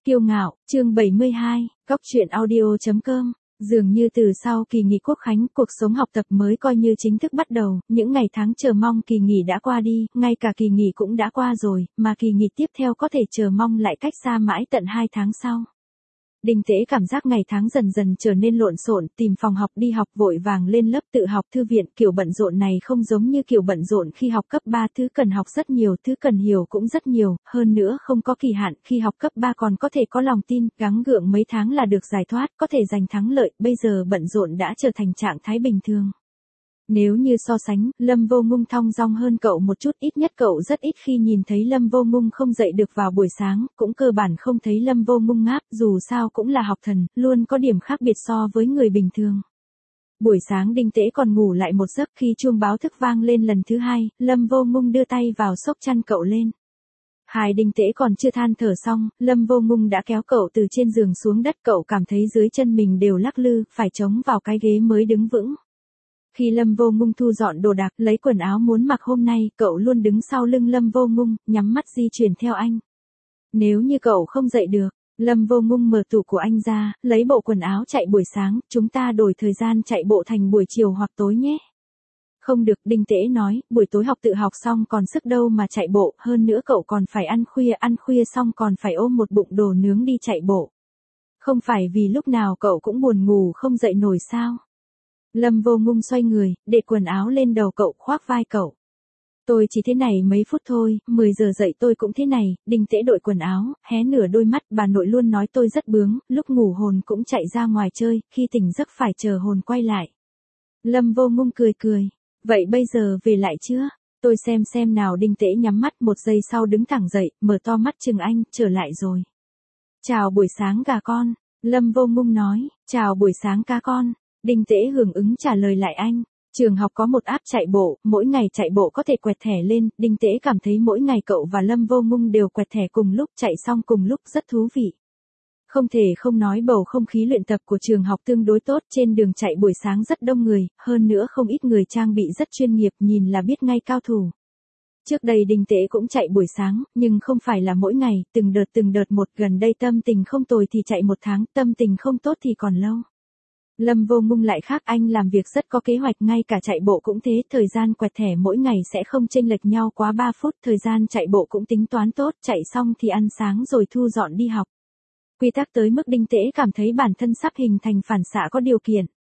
Kiêu ngạo, chương 72, Góc truyện audio.com. Dường như từ sau kỳ nghỉ Quốc khánh, cuộc sống học tập mới coi như chính thức bắt đầu, những ngày tháng chờ mong kỳ nghỉ đã qua đi, ngay cả kỳ nghỉ cũng đã qua rồi, mà kỳ nghỉ tiếp theo có thể chờ mong lại cách xa mãi tận 2 tháng sau. Đinh Tễ cảm giác ngày tháng dần dần trở nên lộn xộn, tìm phòng học đi học vội vàng lên lớp tự học thư viện, kiểu bận rộn này không giống như kiểu bận rộn khi học cấp 3, thứ cần học rất nhiều, thứ cần hiểu cũng rất nhiều, hơn nữa không có kỳ hạn, khi học cấp 3 còn có thể có lòng tin, gắng gượng mấy tháng là được giải thoát, có thể giành thắng lợi, bây giờ bận rộn đã trở thành trạng thái bình thường. Nếu như so sánh, Lâm Vô Ngung thong dong hơn cậu một chút, ít nhất cậu rất ít khi nhìn thấy Lâm Vô Ngung không dậy được vào buổi sáng, cũng cơ bản không thấy Lâm Vô Ngung ngáp, dù sao cũng là học thần, luôn có điểm khác biệt so với người bình thường. Buổi sáng Đinh Tễ còn ngủ lại một giấc, khi chuông báo thức vang lên lần thứ 2, Lâm Vô Ngung đưa tay vào xốc chăn cậu lên. Đinh Tễ còn chưa than thở xong, Lâm Vô Ngung đã kéo cậu từ trên giường xuống đất, cậu cảm thấy dưới chân mình đều lắc lư, phải chống vào cái ghế mới đứng vững. Khi Lâm Vô Ngung thu dọn đồ đạc, lấy quần áo muốn mặc hôm nay, cậu luôn đứng sau lưng Lâm Vô Ngung, nhắm mắt di chuyển theo anh. Nếu như cậu không dậy được, Lâm Vô Ngung mở tủ của anh ra, lấy bộ quần áo chạy buổi sáng, chúng ta đổi thời gian chạy bộ thành buổi chiều hoặc tối nhé. Không được, Đinh Tễ nói, buổi tối học tự học xong còn sức đâu mà chạy bộ, hơn nữa cậu còn phải ăn khuya xong còn phải ôm một bụng đồ nướng đi chạy bộ. Không phải vì lúc nào cậu cũng buồn ngủ không dậy nổi sao? Lâm Vô Ngung xoay người, để quần áo lên đầu cậu, khoác vai cậu. Tôi chỉ thế này mấy phút thôi, 10 giờ dậy tôi cũng thế này. Đinh Tễ đội quần áo, hé nửa đôi mắt, bà nội luôn nói tôi rất bướng, lúc ngủ hồn cũng chạy ra ngoài chơi, khi tỉnh giấc phải chờ hồn quay lại. Lâm Vô Ngung cười, vậy bây giờ về lại chưa? Tôi xem nào. Đinh Tễ nhắm mắt, một giây sau đứng thẳng dậy, mở to mắt chừng anh, trở lại rồi. Chào buổi sáng gà con, Lâm Vô Ngung nói, chào buổi sáng cá con. Đinh Tễ hưởng ứng trả lời lại anh. Trường học có một app chạy bộ, mỗi ngày chạy bộ có thể quẹt thẻ lên, Đinh Tễ cảm thấy mỗi ngày cậu và Lâm Vô Ngung đều quẹt thẻ cùng lúc, chạy xong cùng lúc, rất thú vị. Không thể không nói bầu không khí luyện tập của trường học tương đối tốt, trên đường chạy buổi sáng rất đông người, hơn nữa không ít người trang bị rất chuyên nghiệp, nhìn là biết ngay cao thủ. Trước đây Đinh Tễ cũng chạy buổi sáng, nhưng không phải là mỗi ngày, từng đợt một, gần đây tâm tình không tồi thì chạy 1 tháng, tâm tình không tốt thì còn lâu. Lâm Vô Ngung lại khác, anh làm việc rất có kế hoạch, ngay cả chạy bộ cũng thế, thời gian quẹt thẻ mỗi ngày sẽ không chênh lệch nhau quá 3 phút, thời gian chạy bộ cũng tính toán tốt, chạy xong thì ăn sáng rồi thu dọn đi học. Quy tắc tới mức Đinh Tễ cảm thấy bản thân sắp hình thành phản xạ có điều kiện.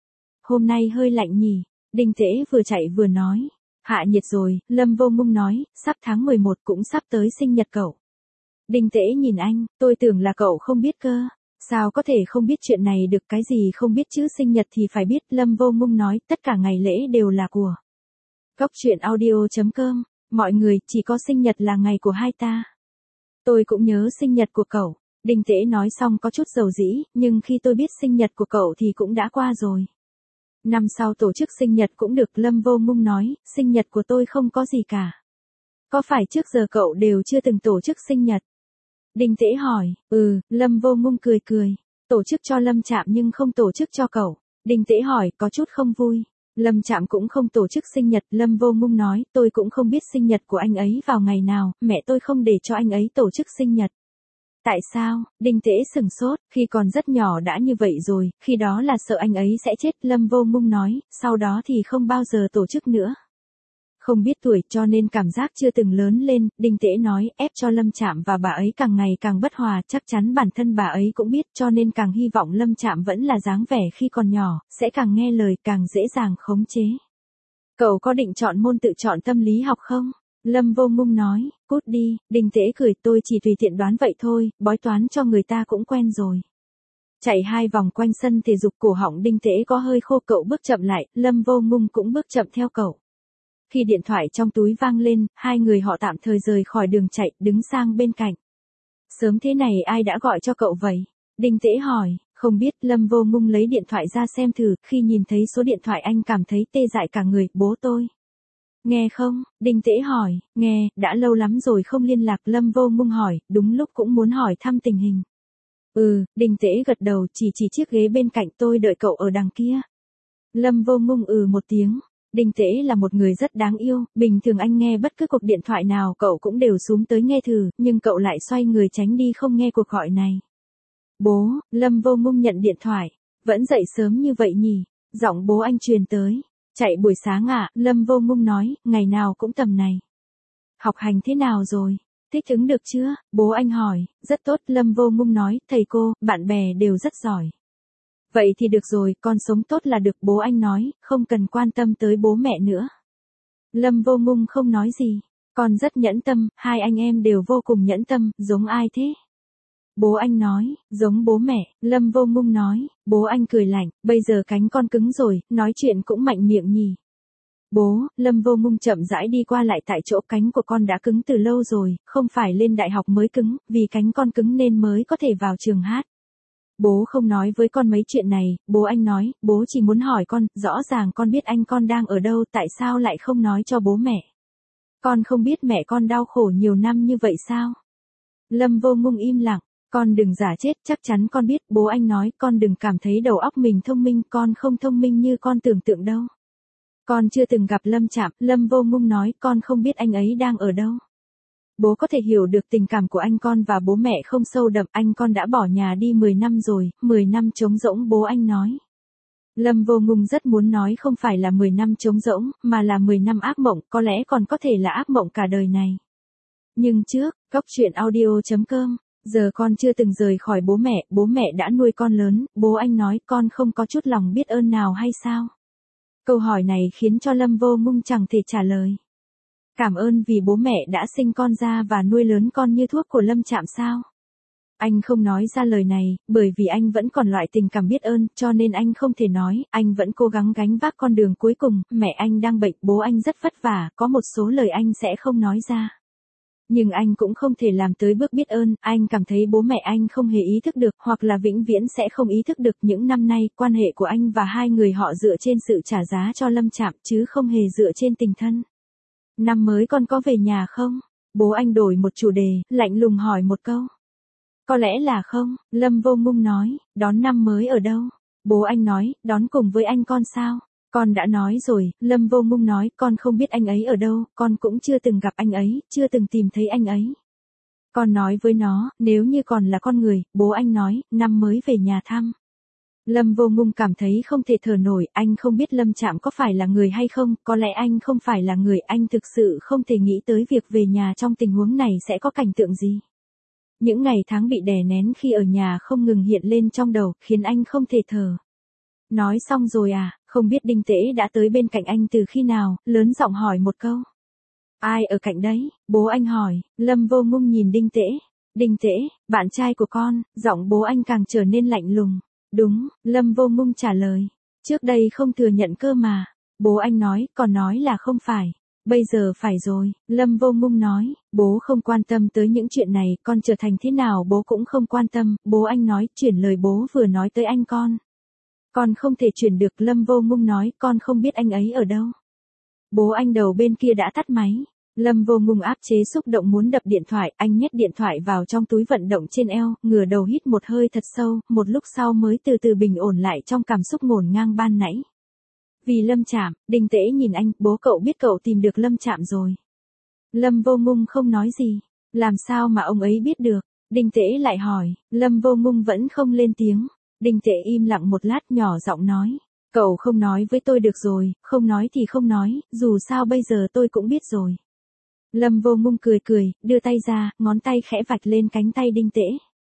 Hôm nay hơi lạnh nhỉ, Đinh Tễ vừa chạy vừa nói. Hạ nhiệt rồi, Lâm Vô Ngung nói, sắp tháng 11 cũng sắp tới sinh nhật cậu. Đinh Tễ nhìn anh, tôi tưởng là cậu không biết cơ. Sao có thể không biết chuyện này được, cái gì không biết chứ, sinh nhật thì phải biết. Lâm Vô Ngung nói, tất cả ngày lễ đều là của Góc truyện audio.com, mọi người, chỉ có sinh nhật là ngày của hai ta. Tôi cũng nhớ sinh nhật của cậu. Đinh Tễ nói xong có chút dầu dĩ, nhưng khi tôi biết sinh nhật của cậu thì cũng đã qua rồi. Năm sau tổ chức sinh nhật cũng được. Lâm Vô Ngung nói, sinh nhật của tôi không có gì cả. Có phải trước giờ cậu đều chưa từng tổ chức sinh nhật? Đinh Tễ hỏi, Lâm Vô Ngung cười. Tổ chức cho Lâm Trạm nhưng không tổ chức cho cậu. Đinh Tễ hỏi, có chút không vui. Lâm Trạm cũng không tổ chức sinh nhật. Lâm Vô Ngung nói, tôi cũng không biết sinh nhật của anh ấy vào ngày nào, mẹ tôi không để cho anh ấy tổ chức sinh nhật. Tại sao? Đinh Tễ sừng sốt, khi còn rất nhỏ đã như vậy rồi, khi đó là sợ anh ấy sẽ chết. Lâm Vô Ngung nói, sau đó thì không bao giờ tổ chức nữa. Không biết tuổi cho nên cảm giác chưa từng lớn lên, Đinh Tễ nói, ép cho Lâm Trạm và bà ấy càng ngày càng bất hòa, chắc chắn bản thân bà ấy cũng biết, cho nên càng hy vọng Lâm Trạm vẫn là dáng vẻ khi còn nhỏ, sẽ càng nghe lời, càng dễ dàng khống chế. Cậu có định chọn môn tự chọn tâm lý học không? Lâm Vô Ngung nói, cút đi. Đinh Tễ cười, tôi chỉ tùy tiện đoán vậy thôi, bói toán cho người ta cũng quen rồi. Chạy 2 vòng quanh sân thể dục, cổ họng Đinh Tễ có hơi khô, cậu bước chậm lại, Lâm Vô Ngung cũng bước chậm theo cậu. Khi điện thoại trong túi vang lên, hai người họ tạm thời rời khỏi đường chạy, đứng sang bên cạnh. Sớm thế này ai đã gọi cho cậu vậy? Đinh Tễ hỏi, không biết. Lâm Vô Ngung lấy điện thoại ra xem thử, khi nhìn thấy số điện thoại anh cảm thấy tê dại cả người, bố tôi. Nghe không? Đinh Tễ hỏi, nghe, đã lâu lắm rồi không liên lạc. Lâm Vô Ngung hỏi, đúng lúc cũng muốn hỏi thăm tình hình. Đinh Tễ gật đầu, chỉ chiếc ghế bên cạnh, tôi đợi cậu ở đằng kia. Lâm Vô Ngung một tiếng. Đinh Tễ là một người rất đáng yêu, bình thường anh nghe bất cứ cuộc điện thoại nào cậu cũng đều xuống tới nghe thử, nhưng cậu lại xoay người tránh đi không nghe cuộc gọi này. Bố, Lâm Vô Ngung nhận điện thoại. Vẫn dậy sớm như vậy nhỉ? Giọng bố anh truyền tới. Chạy buổi sáng à? Lâm Vô Ngung nói, ngày nào cũng tầm này. Học hành thế nào rồi? Thích ứng được chưa? Bố anh hỏi. Rất tốt, Lâm Vô Ngung nói, thầy cô, bạn bè đều rất giỏi. Vậy thì được rồi, con sống tốt là được, bố anh nói, không cần quan tâm tới bố mẹ nữa. Lâm Vô Ngung không nói gì. Con rất nhẫn tâm, hai anh em đều vô cùng nhẫn tâm, giống ai thế? Bố anh nói, giống bố mẹ. Lâm Vô Ngung nói. Bố anh cười lạnh, bây giờ cánh con cứng rồi, nói chuyện cũng mạnh miệng nhỉ. Bố, Lâm Vô Ngung chậm rãi đi qua lại tại chỗ, cánh của con đã cứng từ lâu rồi, không phải lên đại học mới cứng, vì cánh con cứng nên mới có thể vào trường hát. Bố không nói với con mấy chuyện này, bố anh nói, bố chỉ muốn hỏi con, rõ ràng con biết anh con đang ở đâu, tại sao lại không nói cho bố mẹ? Con không biết mẹ con đau khổ nhiều năm như vậy sao? Lâm Vô Ngung im lặng, con đừng giả chết, chắc chắn con biết, bố anh nói, con đừng cảm thấy đầu óc mình thông minh, con không thông minh như con tưởng tượng đâu. Con chưa từng gặp Lâm Trạm, Lâm Vô Ngung nói, con không biết anh ấy đang ở đâu. Bố có thể hiểu được tình cảm của anh con và bố mẹ không sâu đậm, anh con đã bỏ nhà đi 10 năm rồi, 10 năm trống rỗng, bố anh nói. Lâm Vô Ngung rất muốn nói không phải là 10 năm trống rỗng, mà là 10 năm ác mộng, có lẽ còn có thể là ác mộng cả đời này. Nhưng trước, Cóc Truyện Audio.com, giờ con chưa từng rời khỏi bố mẹ đã nuôi con lớn, bố anh nói con không có chút lòng biết ơn nào hay sao? Câu hỏi này khiến cho Lâm Vô Ngung chẳng thể trả lời. Cảm ơn vì bố mẹ đã sinh con ra và nuôi lớn con như thuốc của Lâm Trạm sao? Anh không nói ra lời này, bởi vì anh vẫn còn loại tình cảm biết ơn, cho nên anh không thể nói, anh vẫn cố gắng gánh vác con đường cuối cùng, mẹ anh đang bệnh, bố anh rất vất vả, có một số lời anh sẽ không nói ra. Nhưng anh cũng không thể làm tới bước biết ơn, anh cảm thấy bố mẹ anh không hề ý thức được, hoặc là vĩnh viễn sẽ không ý thức được. Những năm nay, quan hệ của anh và hai người họ dựa trên sự trả giá cho Lâm Trạm, chứ không hề dựa trên tình thân. Năm mới con có về nhà không? Bố anh đổi một chủ đề, lạnh lùng hỏi một câu. Có lẽ là không, Lâm Vô Ngung nói, đón năm mới ở đâu? Bố anh nói, đón cùng với anh con sao? Con đã nói rồi, Lâm Vô Ngung nói, con không biết anh ấy ở đâu, con cũng chưa từng gặp anh ấy, chưa từng tìm thấy anh ấy. Con nói với nó, nếu như còn là con người, bố anh nói, năm mới về nhà thăm. Lâm Vô Ngung cảm thấy không thể thở nổi, anh không biết Lâm Trạm có phải là người hay không, có lẽ anh không phải là người, anh thực sự không thể nghĩ tới việc về nhà trong tình huống này sẽ có cảnh tượng gì. Những ngày tháng bị đè nén khi ở nhà không ngừng hiện lên trong đầu, khiến anh không thể thở. Nói xong rồi à, không biết Đinh Tễ đã tới bên cạnh anh từ khi nào, lớn giọng hỏi một câu. Ai ở cạnh đấy, bố anh hỏi, Lâm Vô Ngung nhìn Đinh Tễ. Đinh Tễ, bạn trai của con, giọng bố anh càng trở nên lạnh lùng. Đúng, Lâm Vô Ngung trả lời. Trước đây không thừa nhận cơ mà. Bố anh nói, còn nói là không phải. Bây giờ phải rồi, Lâm Vô Ngung nói, bố không quan tâm tới những chuyện này, con trở thành thế nào bố cũng không quan tâm, bố anh nói, chuyển lời bố vừa nói tới anh con. Con không thể chuyển được, Lâm Vô Ngung nói, con không biết anh ấy ở đâu. Bố anh đầu bên kia đã tắt máy. Lâm Vô Ngung áp chế xúc động muốn đập điện thoại, anh nhét điện thoại vào trong túi vận động trên eo, ngửa đầu hít một hơi thật sâu, một lúc sau mới từ từ bình ổn lại trong cảm xúc ngổn ngang ban nãy. Vì Lâm Trạm, Đinh Tễ nhìn anh, bố cậu biết cậu tìm được Lâm Trạm rồi. Lâm Vô Ngung không nói gì. Làm sao mà ông ấy biết được? Đinh Tễ lại hỏi, Lâm Vô Ngung vẫn không lên tiếng. Đinh Tễ im lặng một lát nhỏ giọng nói. Cậu không nói với tôi được rồi, không nói thì không nói, dù sao bây giờ tôi cũng biết rồi. Lâm Vô Ngung cười cười, đưa tay ra, ngón tay khẽ vạch lên cánh tay Đinh Tễ.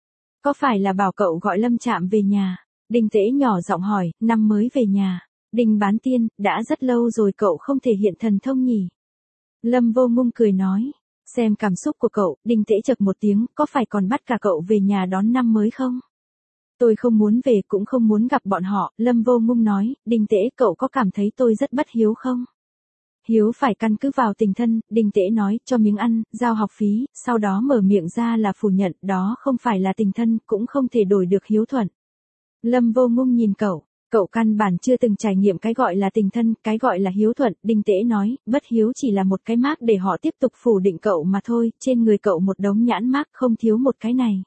Có phải là bảo cậu gọi Lâm Trạm về nhà? Đinh Tễ nhỏ giọng hỏi, năm mới về nhà. Đinh Bán Tiên, đã rất lâu rồi cậu không thể hiện thần thông nhỉ? Lâm Vô Ngung cười nói, xem cảm xúc của cậu, Đinh Tễ chậc một tiếng, có phải còn bắt cả cậu về nhà đón năm mới không? Tôi không muốn về cũng không muốn gặp bọn họ, Lâm Vô Ngung nói, Đinh Tễ cậu có cảm thấy tôi rất bất hiếu không? Hiếu phải căn cứ vào tình thân, Đinh Tễ nói, cho miếng ăn, giao học phí, sau đó mở miệng ra là phủ nhận, đó không phải là tình thân, cũng không thể đổi được hiếu thuận. Lâm Vô Ngung nhìn cậu. Cậu căn bản chưa từng trải nghiệm cái gọi là tình thân, cái gọi là hiếu thuận, Đinh Tễ nói, bất hiếu chỉ là một cái mác để họ tiếp tục phủ định cậu mà thôi, trên người cậu một đống nhãn mác không thiếu một cái này.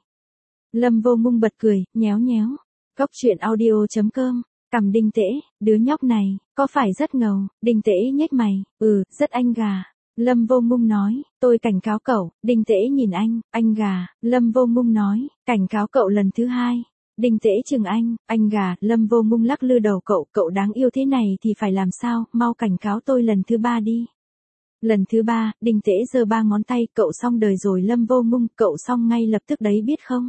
Lâm Vô Ngung bật cười, nhéo nhéo. Cóc Truyện Audio.com, cằm Đinh Tễ, đứa nhóc này, có phải rất ngầu, Đinh Tễ nhếch mày, rất anh gà. Lâm Vô Ngung nói, tôi cảnh cáo cậu. Đinh Tễ nhìn anh gà. Lâm Vô Ngung nói, cảnh cáo cậu lần thứ hai. Đinh Tễ chừng anh gà. Lâm Vô Ngung lắc lư đầu cậu đáng yêu thế này thì phải làm sao, mau cảnh cáo tôi lần thứ ba đi. Lần thứ ba, Đinh Tễ giơ ba ngón tay, cậu xong đời rồi Lâm Vô Ngung, cậu xong ngay lập tức đấy biết không?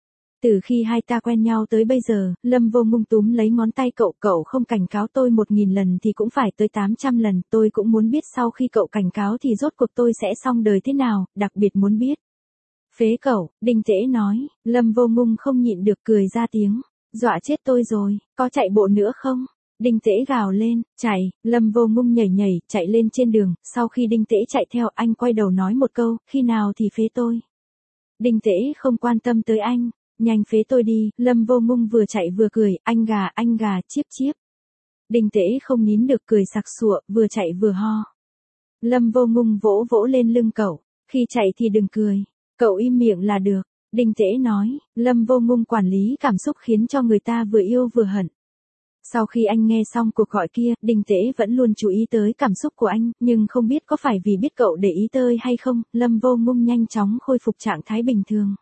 Từ khi hai ta quen nhau tới bây giờ, Lâm Vô Ngung túm lấy ngón tay cậu không cảnh cáo tôi 1000 lần thì cũng phải tới 800 lần, tôi cũng muốn biết sau khi cậu cảnh cáo thì rốt cuộc tôi sẽ xong đời thế nào, đặc biệt muốn biết. Phế cậu, Đinh Tễ nói. Lâm Vô Ngung không nhịn được cười ra tiếng, dọa chết tôi rồi, có chạy bộ nữa không? Đinh Tễ gào lên, chạy. Lâm Vô Ngung nhảy chạy lên trên đường, sau khi Đinh Tễ chạy theo anh quay đầu nói một câu, khi nào thì phế tôi. Đinh Tễ không quan tâm tới anh, nhanh phế tôi đi. Lâm Vô Ngung vừa chạy vừa cười, anh gà, chíp. Đinh Tễ không nín được cười sặc sụa, vừa chạy vừa ho. Lâm Vô Ngung vỗ vỗ lên lưng cậu, khi chạy thì đừng cười, cậu im miệng là được. Đinh Tễ nói. Lâm Vô Ngung quản lý cảm xúc khiến cho người ta vừa yêu vừa hận. Sau khi anh nghe xong cuộc gọi kia, Đinh Tễ vẫn luôn chú ý tới cảm xúc của anh, nhưng không biết có phải vì biết cậu để ý tới hay không, Lâm Vô Ngung nhanh chóng khôi phục trạng thái bình thường.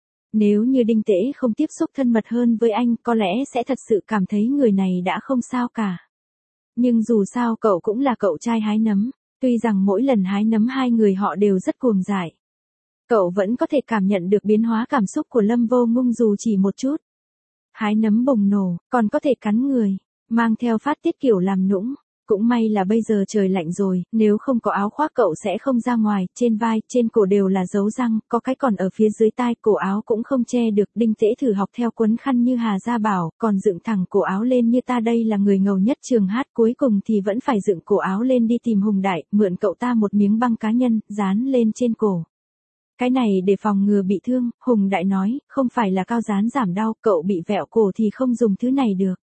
Nếu như Đinh Tễ không tiếp xúc thân mật hơn với anh, có lẽ sẽ thật sự cảm thấy người này đã không sao cả. Nhưng dù sao cậu cũng là cậu trai hái nấm, tuy rằng mỗi lần hái nấm hai người họ đều rất cuồng dại. Cậu vẫn có thể cảm nhận được biến hóa cảm xúc của Lâm Vô Ngung dù chỉ một chút. Hái nấm bùng nổ, còn có thể cắn người, mang theo phát tiết kiểu làm nũng. Cũng may là bây giờ trời lạnh rồi, nếu không có áo khoác cậu sẽ không ra ngoài, trên vai, trên cổ đều là dấu răng, có cái còn ở phía dưới tai, cổ áo cũng không che được. Đinh Tễ thử học theo quấn khăn như Hà Gia Bảo, còn dựng thẳng cổ áo lên như ta đây là người ngầu nhất trường hát, cuối cùng thì vẫn phải dựng cổ áo lên đi tìm Hùng Đại, mượn cậu ta một miếng băng cá nhân, dán lên trên cổ. Cái này để phòng ngừa bị thương, Hùng Đại nói, không phải là cao dán giảm đau, cậu bị vẹo cổ thì không dùng thứ này được.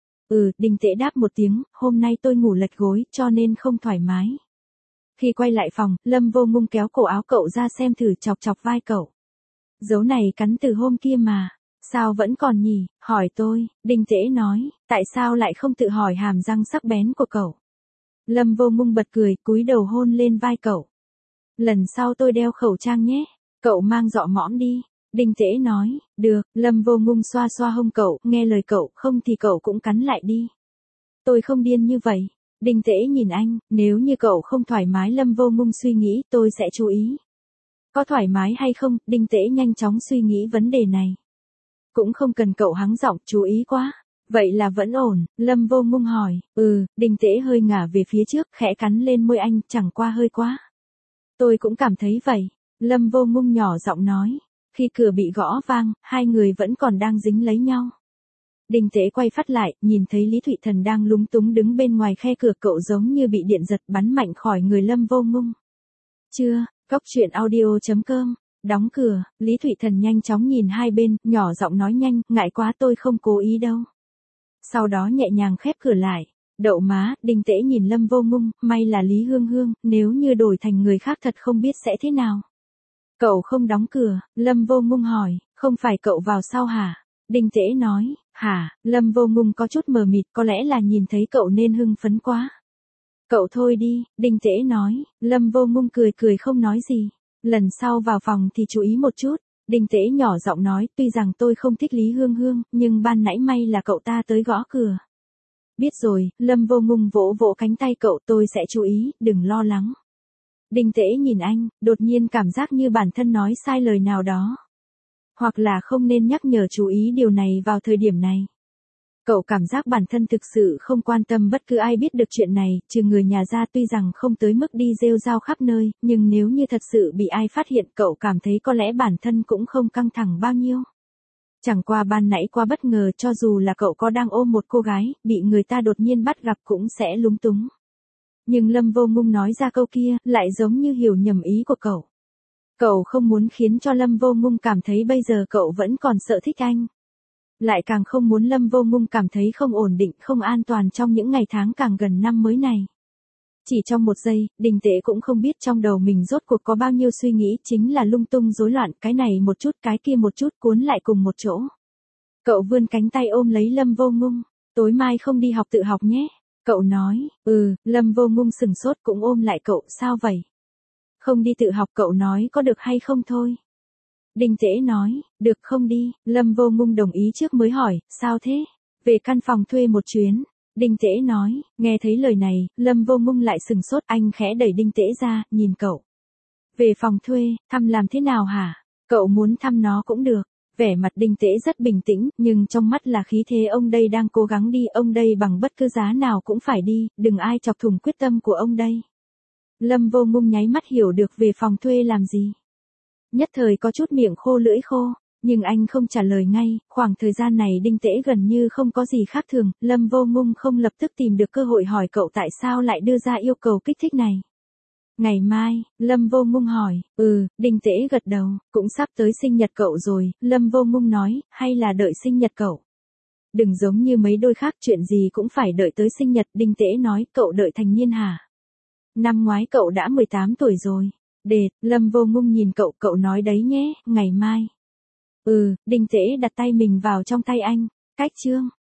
Đinh Tễ đáp một tiếng, hôm nay tôi ngủ lệch gối, cho nên không thoải mái. Khi quay lại phòng, Lâm Vô Ngung kéo cổ áo cậu ra xem thử, chọc vai cậu. Dấu này cắn từ hôm kia mà, sao vẫn còn nhỉ, hỏi tôi. Đinh Tễ nói, tại sao lại không tự hỏi hàm răng sắc bén của cậu. Lâm Vô Ngung bật cười, cúi đầu hôn lên vai cậu. Lần sau tôi đeo khẩu trang nhé, cậu mang dọ mõm đi. Đinh Tễ nói, được. Lâm Vô Ngung xoa xoa hông cậu, nghe lời cậu, không thì cậu cũng cắn lại đi. Tôi không điên như vậy. Đinh Tễ nhìn anh, nếu như cậu không thoải mái. Lâm Vô Ngung suy nghĩ, tôi sẽ chú ý. Có thoải mái hay không, Đinh Tễ nhanh chóng suy nghĩ vấn đề này. Cũng không cần cậu hắng giọng, chú ý quá. Vậy là vẫn ổn, Lâm Vô Ngung hỏi. Đinh Tễ hơi ngả về phía trước, khẽ cắn lên môi anh, chẳng qua hơi quá. Tôi cũng cảm thấy vậy. Lâm Vô Ngung nhỏ giọng nói. Khi cửa bị gõ vang, hai người vẫn còn đang dính lấy nhau. Đinh Tễ quay phát lại, nhìn thấy Lý Thụy Thần đang lúng túng đứng bên ngoài khe cửa, cậu giống như bị điện giật bắn mạnh khỏi người Lâm Vô Ngung. Chưa, Goctruyện.audio.com, đóng cửa, Lý Thụy Thần nhanh chóng nhìn hai bên, nhỏ giọng nói nhanh, ngại quá tôi không cố ý đâu. Sau đó nhẹ nhàng khép cửa lại. Đậu má, Đinh Tễ nhìn Lâm Vô Ngung, may là Lý Hương Hương, nếu như đổi thành người khác thật không biết sẽ thế nào. Cậu không đóng cửa, Lâm Vô Ngung hỏi, không phải cậu vào sau hả? Đinh Tễ nói, hả? Lâm Vô Ngung có chút mờ mịt, có lẽ là nhìn thấy cậu nên hưng phấn quá. Cậu thôi đi, Đinh Tễ nói. Lâm Vô Ngung cười không nói gì. Lần sau vào phòng thì chú ý một chút. Đinh Tễ nhỏ giọng nói, tuy rằng tôi không thích Lý Hương Hương, nhưng ban nãy may là cậu ta tới gõ cửa. Biết rồi, Lâm Vô Ngung vỗ vỗ cánh tay cậu, tôi sẽ chú ý, đừng lo lắng. Đinh Tễ nhìn anh, đột nhiên cảm giác như bản thân nói sai lời nào đó. Hoặc là không nên nhắc nhở chú ý điều này vào thời điểm này. Cậu cảm giác bản thân thực sự không quan tâm bất cứ ai biết được chuyện này, trừ người nhà ra, tuy rằng không tới mức đi rêu rao khắp nơi, nhưng nếu như thật sự bị ai phát hiện, cậu cảm thấy có lẽ bản thân cũng không căng thẳng bao nhiêu. Chẳng qua ban nãy quá bất ngờ, cho dù là cậu có đang ôm một cô gái, bị người ta đột nhiên bắt gặp cũng sẽ lúng túng. Nhưng Lâm Vô Ngung nói ra câu kia, lại giống như hiểu nhầm ý của cậu. Cậu không muốn khiến cho Lâm Vô Ngung cảm thấy bây giờ cậu vẫn còn sợ thích anh. Lại càng không muốn Lâm Vô Ngung cảm thấy không ổn định, không an toàn trong những ngày tháng càng gần năm mới này. Chỉ trong một giây, Đinh Tễ cũng không biết trong đầu mình rốt cuộc có bao nhiêu suy nghĩ, chính là lung tung rối loạn, cái này một chút cái kia một chút cuốn lại cùng một chỗ. Cậu vươn cánh tay ôm lấy Lâm Vô Ngung, tối mai không đi học tự học nhé. Cậu nói, Lâm Vô Ngung sừng sốt cũng ôm lại cậu, sao vậy? Không đi tự học cậu nói có được hay không thôi. Đinh Tễ nói, được không đi, Lâm Vô Ngung đồng ý trước mới hỏi, sao thế? Về căn phòng thuê một chuyến. Đinh Tễ nói, nghe thấy lời này, Lâm Vô Ngung lại sừng sốt, anh khẽ đẩy Đinh Tễ ra, nhìn cậu. Về phòng thuê, thăm làm thế nào hả? Cậu muốn thăm nó cũng được. Vẻ mặt Đinh Tễ rất bình tĩnh, nhưng trong mắt là khí thế ông đây đang cố gắng đi, ông đây bằng bất cứ giá nào cũng phải đi, đừng ai chọc thủng quyết tâm của ông đây. Lâm Vô Ngung nháy mắt hiểu được về phòng thuê làm gì. Nhất thời có chút miệng khô lưỡi khô, nhưng anh không trả lời ngay, khoảng thời gian này Đinh Tễ gần như không có gì khác thường, Lâm Vô Ngung không lập tức tìm được cơ hội hỏi cậu tại sao lại đưa ra yêu cầu kích thích này. Ngày mai, Lâm Vô Ngung hỏi, Đinh Tễ gật đầu, cũng sắp tới sinh nhật cậu rồi, Lâm Vô Ngung nói, hay là đợi sinh nhật cậu. Đừng giống như mấy đôi khác chuyện gì cũng phải đợi tới sinh nhật, Đinh Tễ nói, cậu đợi thành niên hả? Năm ngoái cậu đã 18 tuổi rồi. Lâm Vô Ngung nhìn cậu nói đấy nhé, ngày mai. Đinh Tễ đặt tay mình vào trong tay anh, cách chương.